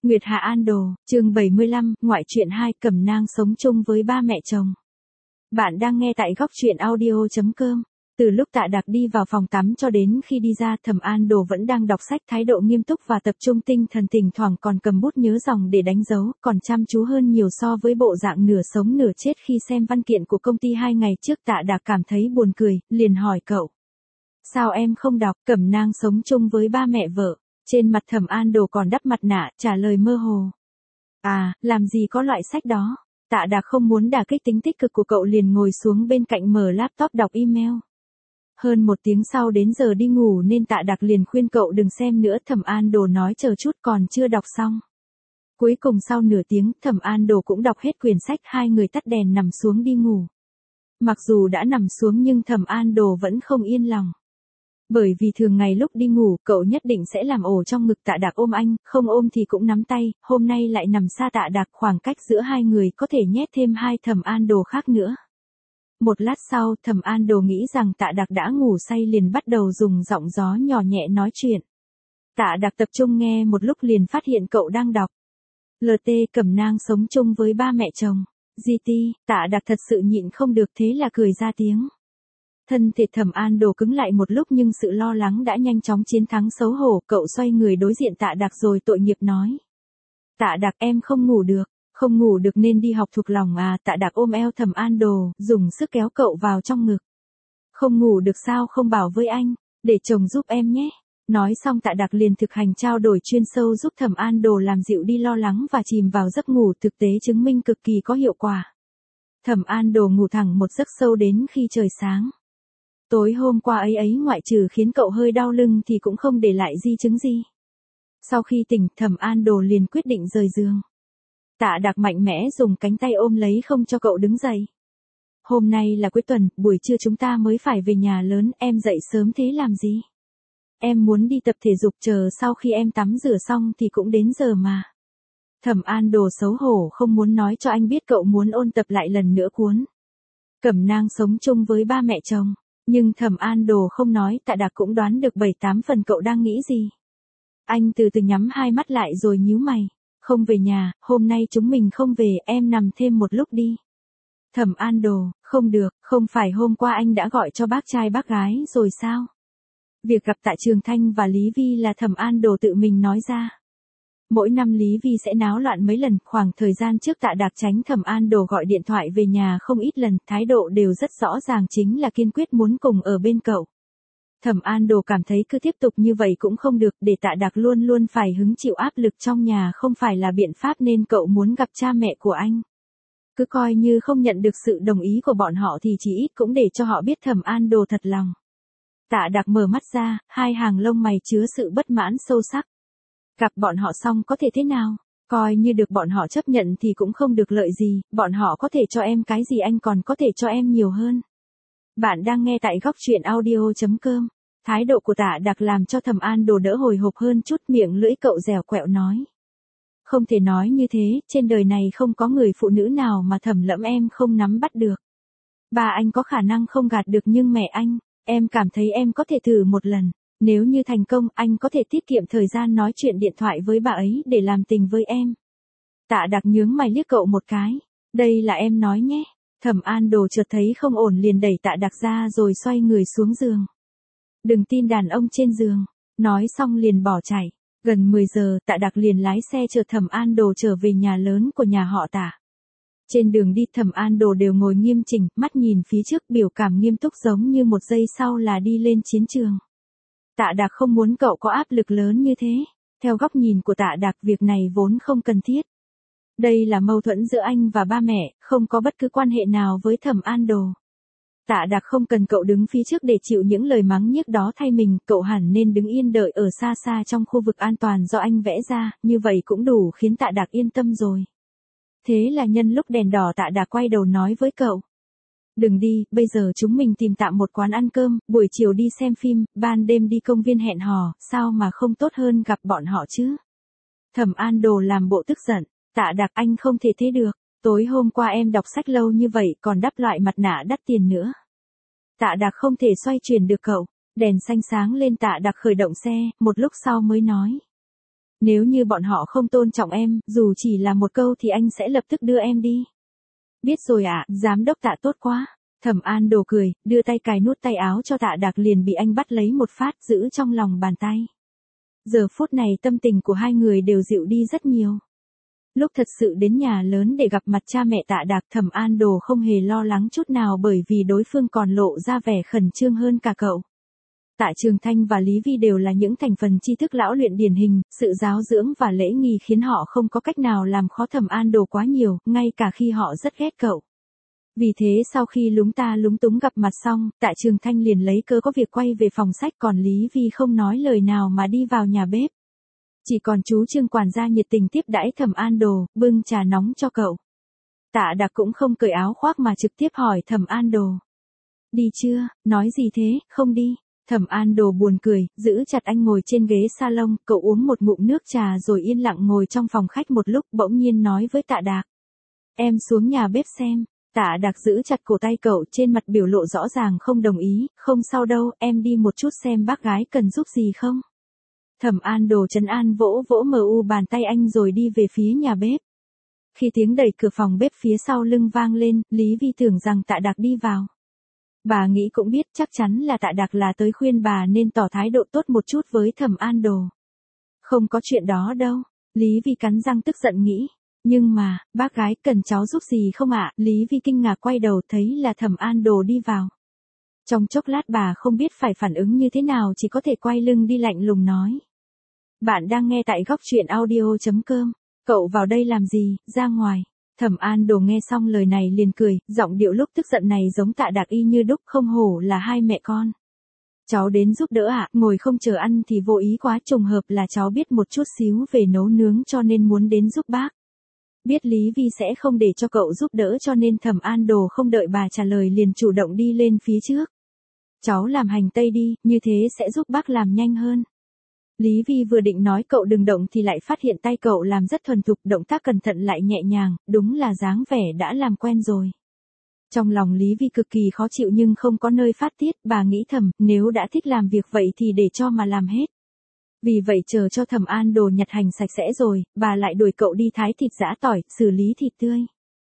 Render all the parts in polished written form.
Nguyệt Hạ An Đồ, chương 75, ngoại truyện 2, Cẩm Nang sống chung với ba mẹ chồng. Bạn đang nghe tại góc truyện audio.com. Từ lúc Tạ Đạc đi vào phòng tắm cho đến khi đi ra, Thẩm An Đồ vẫn đang đọc sách, thái độ nghiêm túc và tập trung tinh thần, thỉnh thoảng còn cầm bút nhớ dòng để đánh dấu, còn chăm chú hơn nhiều so với bộ dạng nửa sống nửa chết khi xem văn kiện của công ty 2 ngày trước. Tạ Đạc cảm thấy buồn cười, liền hỏi cậu. Sao em không đọc? Cẩm Nang sống chung với ba mẹ vợ. Trên mặt Thẩm An Đồ còn đắp mặt nạ, trả lời mơ hồ. À, làm gì có loại sách đó. Tạ Đạc không muốn đả kích tính tích cực của cậu, liền ngồi xuống bên cạnh mở laptop đọc email. Hơn 1 tiếng sau đến giờ đi ngủ nên Tạ Đạc liền khuyên cậu đừng xem nữa. Thẩm An Đồ nói chờ chút, còn chưa đọc xong. Cuối cùng sau nửa tiếng, Thẩm An Đồ cũng đọc hết quyển sách, hai người tắt đèn nằm xuống đi ngủ. Mặc dù đã nằm xuống nhưng Thẩm An Đồ vẫn không yên lòng. Bởi vì thường ngày lúc đi ngủ, cậu nhất định sẽ làm ổ trong ngực Tạ Đạc, ôm anh, không ôm thì cũng nắm tay, hôm nay lại nằm xa Tạ Đạc, khoảng cách giữa hai người có thể nhét thêm 2 Thẩm An Đồ khác nữa. Một lát sau, Thẩm An Đồ nghĩ rằng Tạ Đạc đã ngủ say liền bắt đầu dùng giọng gió nhỏ nhẹ nói chuyện. Tạ Đạc tập trung nghe một lúc liền phát hiện cậu đang đọc. LT Cẩm Nang sống chung với ba mẹ chồng. GT, Tạ Đạc thật sự nhịn không được, thế là cười ra tiếng. Thân thể Thẩm An Đồ cứng lại một lúc nhưng sự lo lắng đã nhanh chóng chiến thắng xấu hổ, cậu xoay người đối diện Tạ Đạc rồi tội nghiệp nói. Tạ Đạc, em không ngủ được. Không ngủ được nên đi học thuộc lòng à? Tạ Đạc ôm eo Thẩm An Đồ, dùng sức kéo cậu vào trong ngực. Không ngủ được sao không bảo với anh, để chồng giúp em nhé. Nói xong Tạ Đạc liền thực hành trao đổi chuyên sâu giúp Thẩm An Đồ làm dịu đi lo lắng và chìm vào giấc ngủ, thực tế chứng minh cực kỳ có hiệu quả. Thẩm An Đồ ngủ thẳng một giấc sâu đến khi trời sáng. Tối hôm qua ấy ngoại trừ khiến cậu hơi đau lưng thì cũng không để lại di chứng gì. Sau khi tỉnh, Thẩm An Đồ liền quyết định rời giường. Tạ Đạc mạnh mẽ dùng cánh tay ôm lấy không cho cậu đứng dậy. Hôm nay là cuối tuần, buổi trưa chúng ta mới phải về nhà lớn, em dậy sớm thế làm gì? Em muốn đi tập thể dục, chờ sau khi em tắm rửa xong thì cũng đến giờ mà. Thẩm An Đồ xấu hổ không muốn nói cho anh biết cậu muốn ôn tập lại lần nữa cuốn Cẩm Nang sống chung với ba mẹ chồng. Nhưng Thẩm An Đồ không nói, Tạ Đạc cũng đoán được 7-8 phần cậu đang nghĩ gì. Anh từ từ nhắm hai mắt lại rồi nhíu mày. Không về nhà, hôm nay chúng mình không về, em nằm thêm một lúc đi. Thẩm An Đồ, không được, không phải hôm qua anh đã gọi cho bác trai bác gái rồi sao? Việc gặp Tạ Trường Thanh và Lý Vi là Thẩm An Đồ tự mình nói ra. Mỗi năm Lý Vi sẽ náo loạn mấy lần, khoảng thời gian trước Tạ Đạc tránh Thẩm An Đồ gọi điện thoại về nhà không ít lần, thái độ đều rất rõ ràng, chính là kiên quyết muốn cùng ở bên cậu. Thẩm An Đồ cảm thấy cứ tiếp tục như vậy cũng không được, để Tạ Đạc luôn luôn phải hứng chịu áp lực trong nhà không phải là biện pháp nên cậu muốn gặp cha mẹ của anh. Cứ coi như không nhận được sự đồng ý của bọn họ thì chỉ ít cũng để cho họ biết Thẩm An Đồ thật lòng. Tạ Đạc mở mắt ra, hai hàng lông mày chứa sự bất mãn sâu sắc. Gặp bọn họ xong có thể thế nào? Coi như được bọn họ chấp nhận thì cũng không được lợi gì, bọn họ có thể cho em cái gì anh còn có thể cho em nhiều hơn. Bạn đang nghe tại góc truyện audio.com. Thái độ của Tạ Đạc làm cho Thẩm An Đồ đỡ hồi hộp hơn chút, miệng lưỡi cậu dẻo quẹo nói. Không thể nói như thế, trên đời này không có người phụ nữ nào mà Thẩm lẫm em không nắm bắt được. Ba anh có khả năng không gạt được nhưng mẹ anh, em cảm thấy em có thể thử một lần. Nếu như thành công, anh có thể tiết kiệm thời gian nói chuyện điện thoại với bà ấy để làm tình với em. Tạ Đạc nhướng mày liếc cậu một cái. Đây là em nói nhé. Thẩm An Đồ chợt thấy không ổn liền đẩy Tạ Đạc ra rồi xoay người xuống giường. Đừng tin đàn ông trên giường. Nói xong liền bỏ chạy. Gần 10 giờ, Tạ Đạc liền lái xe chở Thẩm An Đồ trở về nhà lớn của nhà họ Tạ. Trên đường đi Thẩm An Đồ đều ngồi nghiêm chỉnh, mắt nhìn phía trước, biểu cảm nghiêm túc giống như một giây sau là đi lên chiến trường. Tạ Đạc không muốn cậu có áp lực lớn như thế. Theo góc nhìn của Tạ Đạc, việc này vốn không cần thiết. Đây là mâu thuẫn giữa anh và ba mẹ, không có bất cứ quan hệ nào với Thẩm An Đồ. Tạ Đạc không cần cậu đứng phía trước để chịu những lời mắng nhiếc đó thay mình, cậu hẳn nên đứng yên đợi ở xa xa trong khu vực an toàn do anh vẽ ra, như vậy cũng đủ khiến Tạ Đạc yên tâm rồi. Thế là nhân lúc đèn đỏ Tạ Đạc quay đầu nói với cậu. Đừng đi, bây giờ chúng mình tìm tạm một quán ăn cơm, buổi chiều đi xem phim, ban đêm đi công viên hẹn hò, sao mà không tốt hơn gặp bọn họ chứ? Thẩm An Đồ làm bộ tức giận. Tạ Đạc, anh không thể thế được. Tối hôm qua em đọc sách lâu như vậy còn đắp loại mặt nạ đắt tiền nữa. Tạ Đạc không thể xoay chuyển được cậu. Đèn xanh sáng lên, Tạ Đạc khởi động xe, một lúc sau mới nói. Nếu như bọn họ không tôn trọng em, dù chỉ là một câu thì anh sẽ lập tức đưa em đi. Biết rồi ạ, giám đốc Tạ tốt quá. Thẩm An Đồ cười, đưa tay cài nút tay áo cho Tạ Đạc liền bị anh bắt lấy một phát giữ trong lòng bàn tay. Giờ phút này tâm tình của hai người đều dịu đi rất nhiều. Lúc thật sự đến nhà lớn để gặp mặt cha mẹ Tạ Đạc, Thẩm An Đồ không hề lo lắng chút nào bởi vì đối phương còn lộ ra vẻ khẩn trương hơn cả cậu. Tạ Trường Thanh và Lý Vi đều là những thành phần tri thức lão luyện điển hình, sự giáo dưỡng và lễ nghi khiến họ không có cách nào làm khó Thẩm An Đồ quá nhiều, ngay cả khi họ rất ghét cậu. Vì thế sau khi lúng ta lúng túng gặp mặt xong, Tạ Trường Thanh liền lấy cớ có việc quay về phòng sách, còn Lý Vi không nói lời nào mà đi vào nhà bếp. Chỉ còn chú Trương quản gia nhiệt tình tiếp đãi Thẩm An Đồ, bưng trà nóng cho cậu. Tạ Đạc cũng không cởi áo khoác mà trực tiếp hỏi Thẩm An Đồ. Đi chưa, nói gì thế, không đi. Thẩm An Đồ buồn cười, giữ chặt anh ngồi trên ghế salon, cậu uống một ngụm nước trà rồi yên lặng ngồi trong phòng khách một lúc, bỗng nhiên nói với Tạ Đạc. Em xuống nhà bếp xem. Tạ Đạc giữ chặt cổ tay cậu, trên mặt biểu lộ rõ ràng không đồng ý, không sao đâu, em đi một chút xem bác gái cần giúp gì không. Thẩm An Đồ trấn an vỗ vỗ bàn tay anh rồi đi về phía nhà bếp. Khi tiếng đẩy cửa phòng bếp phía sau lưng vang lên, Lý Vi tưởng rằng Tạ Đạc đi vào. Bà nghĩ cũng biết chắc chắn là Tạ Đạc là tới khuyên bà nên tỏ thái độ tốt một chút với Thẩm An Đồ. Không có chuyện đó đâu, Lý Vi cắn răng tức giận nghĩ. Nhưng mà, bác gái cần cháu giúp gì không ạ? Lý Vi kinh ngạc quay đầu thấy là Thẩm An Đồ đi vào. Trong chốc lát bà không biết phải phản ứng như thế nào, chỉ có thể quay lưng đi lạnh lùng nói. Bạn đang nghe tại góc truyện audio.com. Cậu vào đây làm gì, ra ngoài. Thẩm An Đồ nghe xong lời này liền cười, giọng điệu lúc tức giận này giống Tạ Đạc y như đúc, không hổ là hai mẹ con. Cháu đến giúp đỡ ạ, ngồi không chờ ăn thì vô ý quá, trùng hợp là cháu biết một chút xíu về nấu nướng cho nên muốn đến giúp bác. Biết Lý Vi sẽ không để cho cậu giúp đỡ cho nên Thẩm An Đồ không đợi bà trả lời liền chủ động đi lên phía trước. Cháu làm hành tây đi, như thế sẽ giúp bác làm nhanh hơn. Lý Vi vừa định nói cậu đừng động thì lại phát hiện tay cậu làm rất thuần thục, động tác cẩn thận lại nhẹ nhàng, đúng là dáng vẻ đã làm quen rồi. Trong lòng Lý Vi cực kỳ khó chịu nhưng không có nơi phát tiết, bà nghĩ thầm, nếu đã thích làm việc vậy thì để cho mà làm hết. Vì vậy chờ cho Thẩm An Đồ nhặt hành sạch sẽ rồi, bà lại đuổi cậu đi thái thịt giã tỏi, xử lý thịt tươi.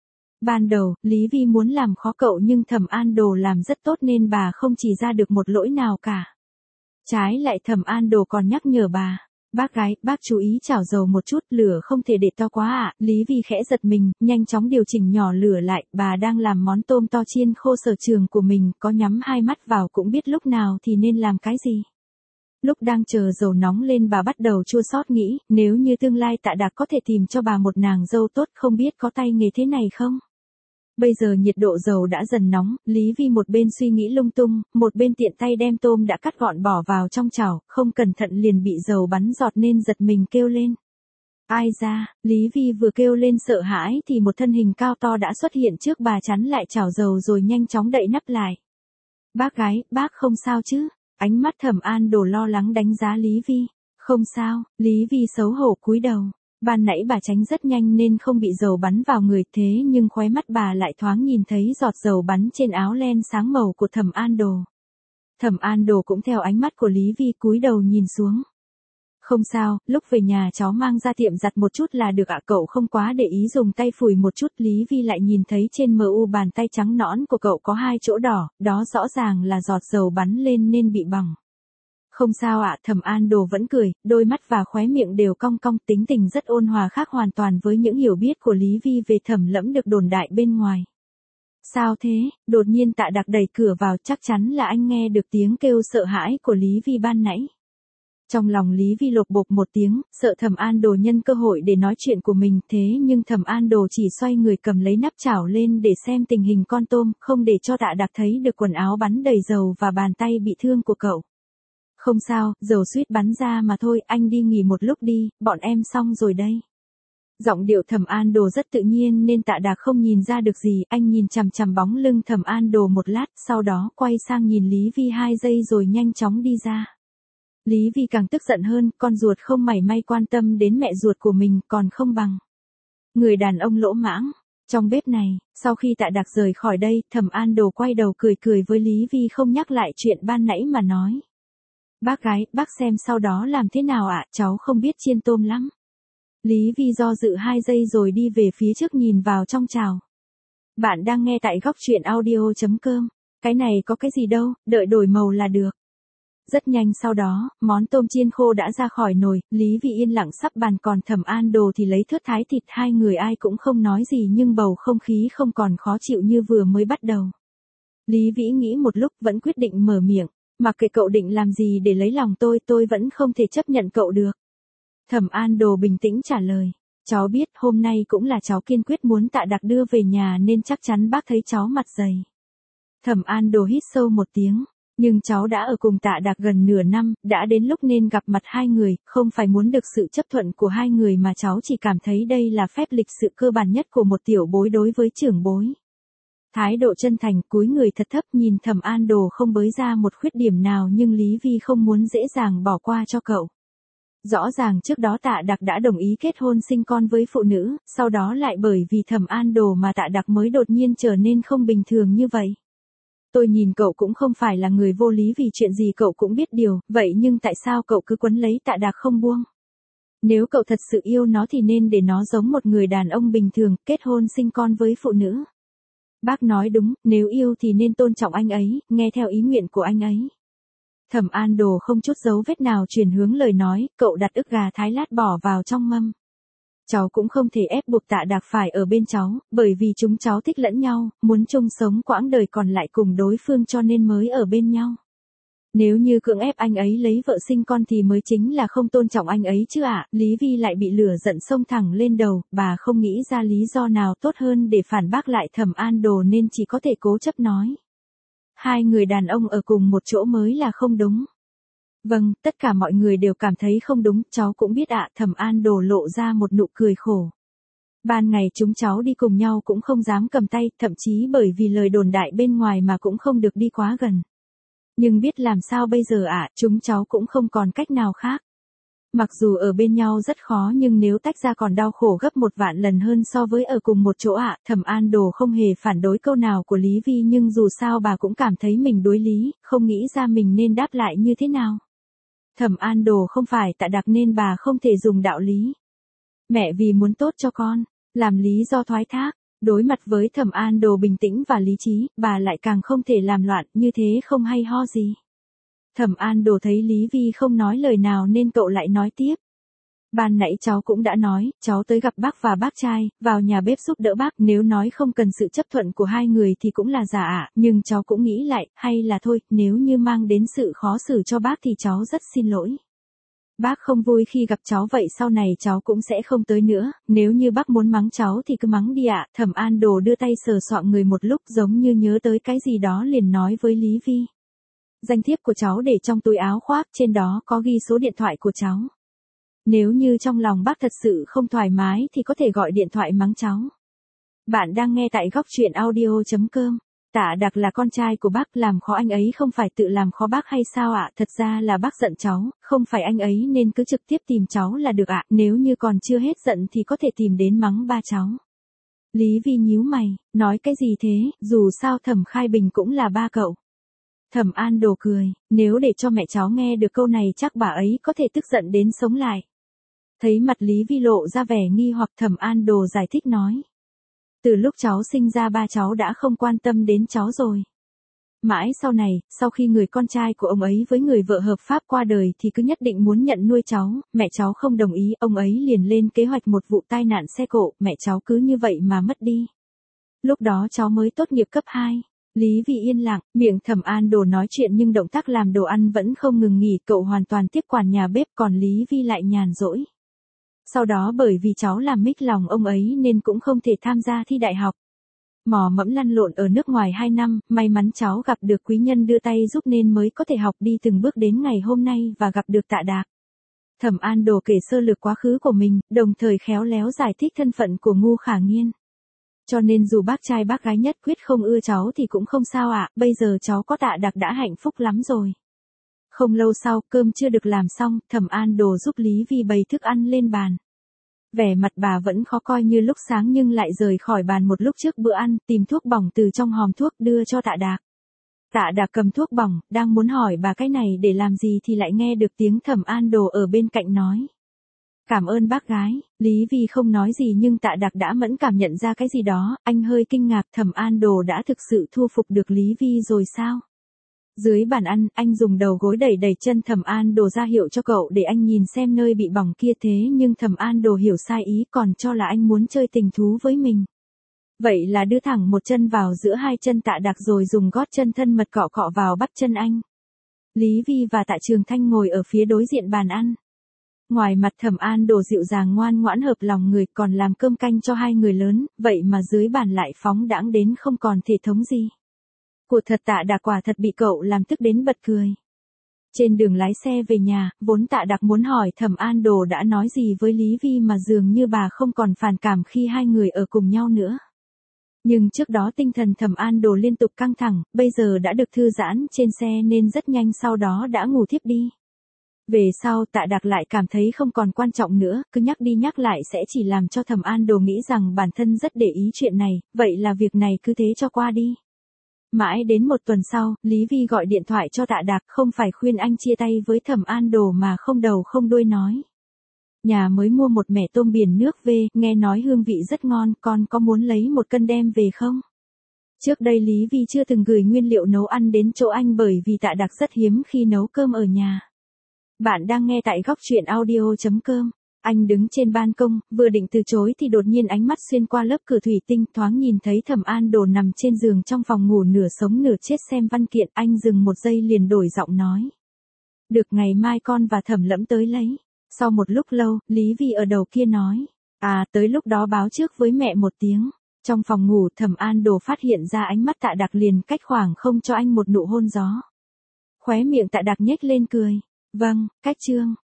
Ban đầu, Lý Vi muốn làm khó cậu nhưng Thẩm An Đồ làm rất tốt nên bà không chỉ ra được một lỗi nào cả. Trái lại Thẩm An Đồ còn nhắc nhở bà. Bác gái, bác chú ý chảo dầu một chút, lửa không thể để to quá ạ. Lý Vi khẽ giật mình, nhanh chóng điều chỉnh nhỏ lửa lại, bà đang làm món tôm to chiên khô sở trường của mình, có nhắm hai mắt vào cũng biết lúc nào thì nên làm cái gì. Lúc đang chờ dầu nóng lên bà bắt đầu chua xót nghĩ, nếu như tương lai Tạ Đạc có thể tìm cho bà một nàng dâu tốt không biết có tay nghề thế này không. Bây giờ nhiệt độ dầu đã dần nóng, Lý Vi một bên suy nghĩ lung tung, một bên tiện tay đem tôm đã cắt gọn bỏ vào trong chảo, không cẩn thận liền bị dầu bắn giọt nên giật mình kêu lên. Ai da, Lý Vi vừa kêu lên sợ hãi thì một thân hình cao to đã xuất hiện trước bà chắn lại chảo dầu rồi nhanh chóng đậy nắp lại. Bác gái, bác không sao chứ? Ánh mắt Thẩm An Đồ lo lắng đánh giá Lý Vi. Không sao, Lý Vi xấu hổ cúi đầu. Ban nãy bà tránh rất nhanh nên không bị dầu bắn vào người, thế nhưng khóe mắt bà lại thoáng nhìn thấy giọt dầu bắn trên áo len sáng màu của Thẩm An Đồ. Thẩm An Đồ cũng theo ánh mắt của Lý Vi cúi đầu nhìn xuống. Không sao, lúc về nhà cháu mang ra tiệm giặt một chút là được ạ. Cậu không quá để ý dùng tay phủi một chút. Lý Vi lại nhìn thấy trên bàn tay trắng nõn của cậu có hai chỗ đỏ, đó rõ ràng là giọt dầu bắn lên nên bị bỏng. Không sao ạ, Thẩm An Đồ vẫn cười, đôi mắt và khóe miệng đều cong cong, tính tình rất ôn hòa, khác hoàn toàn với những hiểu biết của Lý Vi về Thẩm Lẫm được đồn đại bên ngoài. Sao thế? Đột nhiên Tạ Đạc đẩy cửa vào, chắc chắn là anh nghe được tiếng kêu sợ hãi của Lý Vi ban nãy. Trong lòng Lý Vi lột bột một tiếng, sợ Thẩm An Đồ nhân cơ hội để nói chuyện của mình, thế nhưng Thẩm An Đồ chỉ xoay người cầm lấy nắp chảo lên để xem tình hình con tôm, không để cho Tạ Đạc thấy được quần áo bắn đầy dầu và bàn tay bị thương của cậu. Không sao, dầu suýt bắn ra mà thôi, anh đi nghỉ một lúc đi, bọn em xong rồi đây. Giọng điệu Thẩm An Đồ rất tự nhiên nên Tạ Đạc không nhìn ra được gì, anh nhìn chằm chằm bóng lưng Thẩm An Đồ một lát, sau đó quay sang nhìn Lý Vi 2 giây rồi nhanh chóng đi ra. Lý Vi càng tức giận hơn, con ruột không mảy may quan tâm đến mẹ ruột của mình còn không bằng người đàn ông lỗ mãng. Trong bếp này, sau khi Tạ Đạc rời khỏi đây, Thẩm An Đồ quay đầu cười cười với Lý Vi không nhắc lại chuyện ban nãy mà nói. Bác gái, bác xem sau đó làm thế nào ạ, cháu không biết chiên tôm lắm. Lý Vi do dự 2 giây rồi đi về phía trước nhìn vào trong chảo. Bạn đang nghe tại góc truyện audio.com. Cái này có cái gì đâu, đợi đổi màu là được. Rất nhanh sau đó, món tôm chiên khô đã ra khỏi nồi, Lý Vi yên lặng sắp bàn còn Thẩm An Đồ thì lấy thớt thái thịt, hai người ai cũng không nói gì nhưng bầu không khí không còn khó chịu như vừa mới bắt đầu. Lý Vĩ nghĩ một lúc vẫn quyết định mở miệng, mặc kệ cậu định làm gì để lấy lòng tôi vẫn không thể chấp nhận cậu được. Thẩm An Đồ bình tĩnh trả lời, cháu biết hôm nay cũng là cháu kiên quyết muốn Tạ Đặc đưa về nhà nên chắc chắn bác thấy cháu mặt dày. Thẩm An Đồ hít sâu một tiếng. Nhưng cháu đã ở cùng Tạ Đặc gần nửa năm, đã đến lúc nên gặp mặt hai người, không phải muốn được sự chấp thuận của hai người mà cháu chỉ cảm thấy đây là phép lịch sự cơ bản nhất của một tiểu bối đối với trưởng bối. Thái độ chân thành, cúi người thật thấp nhìn Thẩm An Đồ không bới ra một khuyết điểm nào nhưng Lý Vi không muốn dễ dàng bỏ qua cho cậu. Rõ ràng trước đó Tạ Đặc đã đồng ý kết hôn sinh con với phụ nữ, sau đó lại bởi vì Thẩm An Đồ mà Tạ Đặc mới đột nhiên trở nên không bình thường như vậy. Tôi nhìn cậu cũng không phải là người vô lý vì chuyện gì cậu cũng biết điều, vậy nhưng tại sao cậu cứ quấn lấy Tạ Đặc không buông? Nếu cậu thật sự yêu nó thì nên để nó giống một người đàn ông bình thường, kết hôn sinh con với phụ nữ. Bác nói đúng, nếu yêu thì nên tôn trọng anh ấy, nghe theo ý nguyện của anh ấy. Thẩm An Đồ không chút dấu vết nào chuyển hướng lời nói, cậu đặt ức gà thái lát bỏ vào trong mâm. Cháu cũng không thể ép buộc Tạ Đặc phải ở bên cháu, bởi vì chúng cháu thích lẫn nhau, muốn chung sống quãng đời còn lại cùng đối phương cho nên mới ở bên nhau. Nếu như cưỡng ép anh ấy lấy vợ sinh con thì mới chính là không tôn trọng anh ấy chứ ạ. Lý Vi lại bị lửa giận xông thẳng lên đầu, bà không nghĩ ra lý do nào tốt hơn để phản bác lại Thẩm An Đồ nên chỉ có thể cố chấp nói. Hai người đàn ông ở cùng một chỗ mới là không đúng. Vâng, tất cả mọi người đều cảm thấy không đúng, cháu cũng biết ạ. Thẩm An Đồ lộ ra một nụ cười khổ. Ban ngày chúng cháu đi cùng nhau cũng không dám cầm tay, thậm chí bởi vì lời đồn đại bên ngoài mà cũng không được đi quá gần. Nhưng biết làm sao bây giờ ạ, chúng cháu cũng không còn cách nào khác. Mặc dù ở bên nhau rất khó nhưng nếu tách ra còn đau khổ gấp 1.000.000 lần hơn so với ở cùng một chỗ ạ. Thẩm An Đồ không hề phản đối câu nào của Lý Vi nhưng dù sao bà cũng cảm thấy mình đối lý, không nghĩ ra mình nên đáp lại như thế nào. Thẩm An Đồ không phải Tạ Đặc nên bà không thể dùng đạo lý. Mẹ vì muốn tốt cho con, làm lý do thoái thác. Đối mặt với Thẩm An Đồ bình tĩnh và lý trí, bà lại càng không thể làm loạn, như thế không hay ho gì. Thẩm An Đồ thấy Lý Vi không nói lời nào nên cậu lại nói tiếp. Ban nãy cháu cũng đã nói, cháu tới gặp bác và bác trai, vào nhà bếp giúp đỡ bác, nếu nói không cần sự chấp thuận của hai người thì cũng là giả ạ, nhưng cháu cũng nghĩ lại, hay là thôi, nếu như mang đến sự khó xử cho bác thì cháu rất xin lỗi. Bác không vui khi gặp cháu vậy sau này cháu cũng sẽ không tới nữa, nếu như bác muốn mắng cháu thì cứ mắng đi ạ. Thẩm An Đồ đưa tay sờ soạng người một lúc giống như nhớ tới cái gì đó liền nói với Lý Vi. Danh thiếp của cháu để trong túi áo khoác, trên đó có ghi số điện thoại của cháu. Nếu như trong lòng bác thật sự không thoải mái thì có thể gọi điện thoại mắng cháu. Bạn đang nghe tại góc truyện audio.com. Tạ Đặc là con trai của bác, làm khó anh ấy không phải tự làm khó bác hay sao ạ? Thật ra là bác giận cháu, không phải anh ấy nên cứ trực tiếp tìm cháu là được ạ. Nếu như còn chưa hết giận thì có thể tìm đến mắng ba cháu. Lý Vi nhíu mày, nói cái gì thế, dù sao Thẩm Khai Bình cũng là ba cậu. Thẩm An Đồ cười, nếu để cho mẹ cháu nghe được câu này chắc bà ấy có thể tức giận đến sống lại. Thấy mặt Lý Vi lộ ra vẻ nghi hoặc, Thẩm An Đồ giải thích nói. Từ lúc cháu sinh ra ba cháu đã không quan tâm đến cháu rồi. Mãi sau này, sau khi người con trai của ông ấy với người vợ hợp pháp qua đời thì cứ nhất định muốn nhận nuôi cháu, mẹ cháu không đồng ý, ông ấy liền lên kế hoạch một vụ tai nạn xe cộ, mẹ cháu cứ như vậy mà mất đi. Lúc đó cháu mới tốt nghiệp cấp 2. Lý Vi yên lặng, miệng Thẩm An Đồ nói chuyện nhưng động tác làm đồ ăn vẫn không ngừng nghỉ, cậu hoàn toàn tiếp quản nhà bếp còn Lý Vi lại nhàn rỗi. Sau đó bởi vì cháu làm mích lòng ông ấy nên cũng không thể tham gia thi đại học. Mò mẫm lăn lộn ở nước ngoài 2 năm, may mắn cháu gặp được quý nhân đưa tay giúp nên mới có thể học đi từng bước đến ngày hôm nay và gặp được Tạ Đặc. Thẩm An Đồ kể sơ lược quá khứ của mình, đồng thời khéo léo giải thích thân phận của Ngu Khả Nghiên. Cho nên dù bác trai bác gái nhất quyết không ưa cháu thì cũng không sao ạ, bây giờ cháu có Tạ Đặc đã hạnh phúc lắm rồi. Không lâu sau, cơm chưa được làm xong, Thẩm An Đồ giúp Lý Vi bày thức ăn lên bàn. Vẻ mặt bà vẫn khó coi như lúc sáng nhưng lại rời khỏi bàn một lúc trước bữa ăn, tìm thuốc bỏng từ trong hòm thuốc đưa cho Tạ Đặc. Tạ Đạc cầm thuốc bỏng, đang muốn hỏi bà cái này để làm gì thì lại nghe được tiếng Thẩm An Đồ ở bên cạnh nói. Cảm ơn bác gái, Lý Vi không nói gì nhưng Tạ Đạc đã mẫn cảm nhận ra cái gì đó, anh hơi kinh ngạc Thẩm An Đồ đã thực sự thu phục được Lý Vi rồi sao? Dưới bàn ăn, anh dùng đầu gối đẩy đẩy chân Thẩm An Đồ ra hiệu cho cậu để anh nhìn xem nơi bị bỏng kia thế nhưng Thẩm An Đồ hiểu sai ý còn cho là anh muốn chơi tình thú với mình. Vậy là đưa thẳng một chân vào giữa hai chân Tạ Đạc rồi dùng gót chân thân mật cọ cọ vào bắp chân anh. Lý Vi và Tạ Trường Thanh ngồi ở phía đối diện bàn ăn. Ngoài mặt Thẩm An Đồ dịu dàng ngoan ngoãn hợp lòng người còn làm cơm canh cho hai người lớn, vậy mà dưới bàn lại phóng đãng đến không còn thể thống gì. Của thật Tạ Đạc quả thật bị cậu làm tức đến bật cười. Trên đường lái xe về nhà, vốn Tạ Đạc muốn hỏi Thẩm An Đồ đã nói gì với Lý Vi mà dường như bà không còn phản cảm khi hai người ở cùng nhau nữa. Nhưng trước đó tinh thần Thẩm An Đồ liên tục căng thẳng, bây giờ đã được thư giãn trên xe nên rất nhanh sau đó đã ngủ thiếp đi. Về sau Tạ Đạc lại cảm thấy không còn quan trọng nữa, cứ nhắc đi nhắc lại sẽ chỉ làm cho Thẩm An Đồ nghĩ rằng bản thân rất để ý chuyện này, vậy là việc này cứ thế cho qua đi. Mãi đến một tuần sau, Lý Vi gọi điện thoại cho Tạ Đạc không phải khuyên anh chia tay với Thẩm An Đồ mà không đầu không đuôi nói. Nhà mới mua một mẻ tôm biển nước về, nghe nói hương vị rất ngon, con có muốn lấy một cân đem về không? Trước đây Lý Vi chưa từng gửi nguyên liệu nấu ăn đến chỗ anh bởi vì Tạ Đạc rất hiếm khi nấu cơm ở nhà. Bạn đang nghe tại góc truyện audio.com. Anh đứng trên ban công, vừa định từ chối thì đột nhiên ánh mắt xuyên qua lớp cửa thủy tinh thoáng nhìn thấy Thẩm An Đồ nằm trên giường trong phòng ngủ nửa sống nửa chết xem văn kiện. Anh dừng một giây liền đổi giọng nói. Được ngày mai con và Thẩm Lẫm tới lấy. Sau một lúc lâu, Lý Vi ở đầu kia nói. À tới lúc đó báo trước với mẹ một tiếng. Trong phòng ngủ Thẩm An Đồ phát hiện ra ánh mắt Tạ Đạc liền cách khoảng không cho anh một nụ hôn gió. Khóe miệng Tạ Đạc nhếch lên cười. Vâng, cách chương.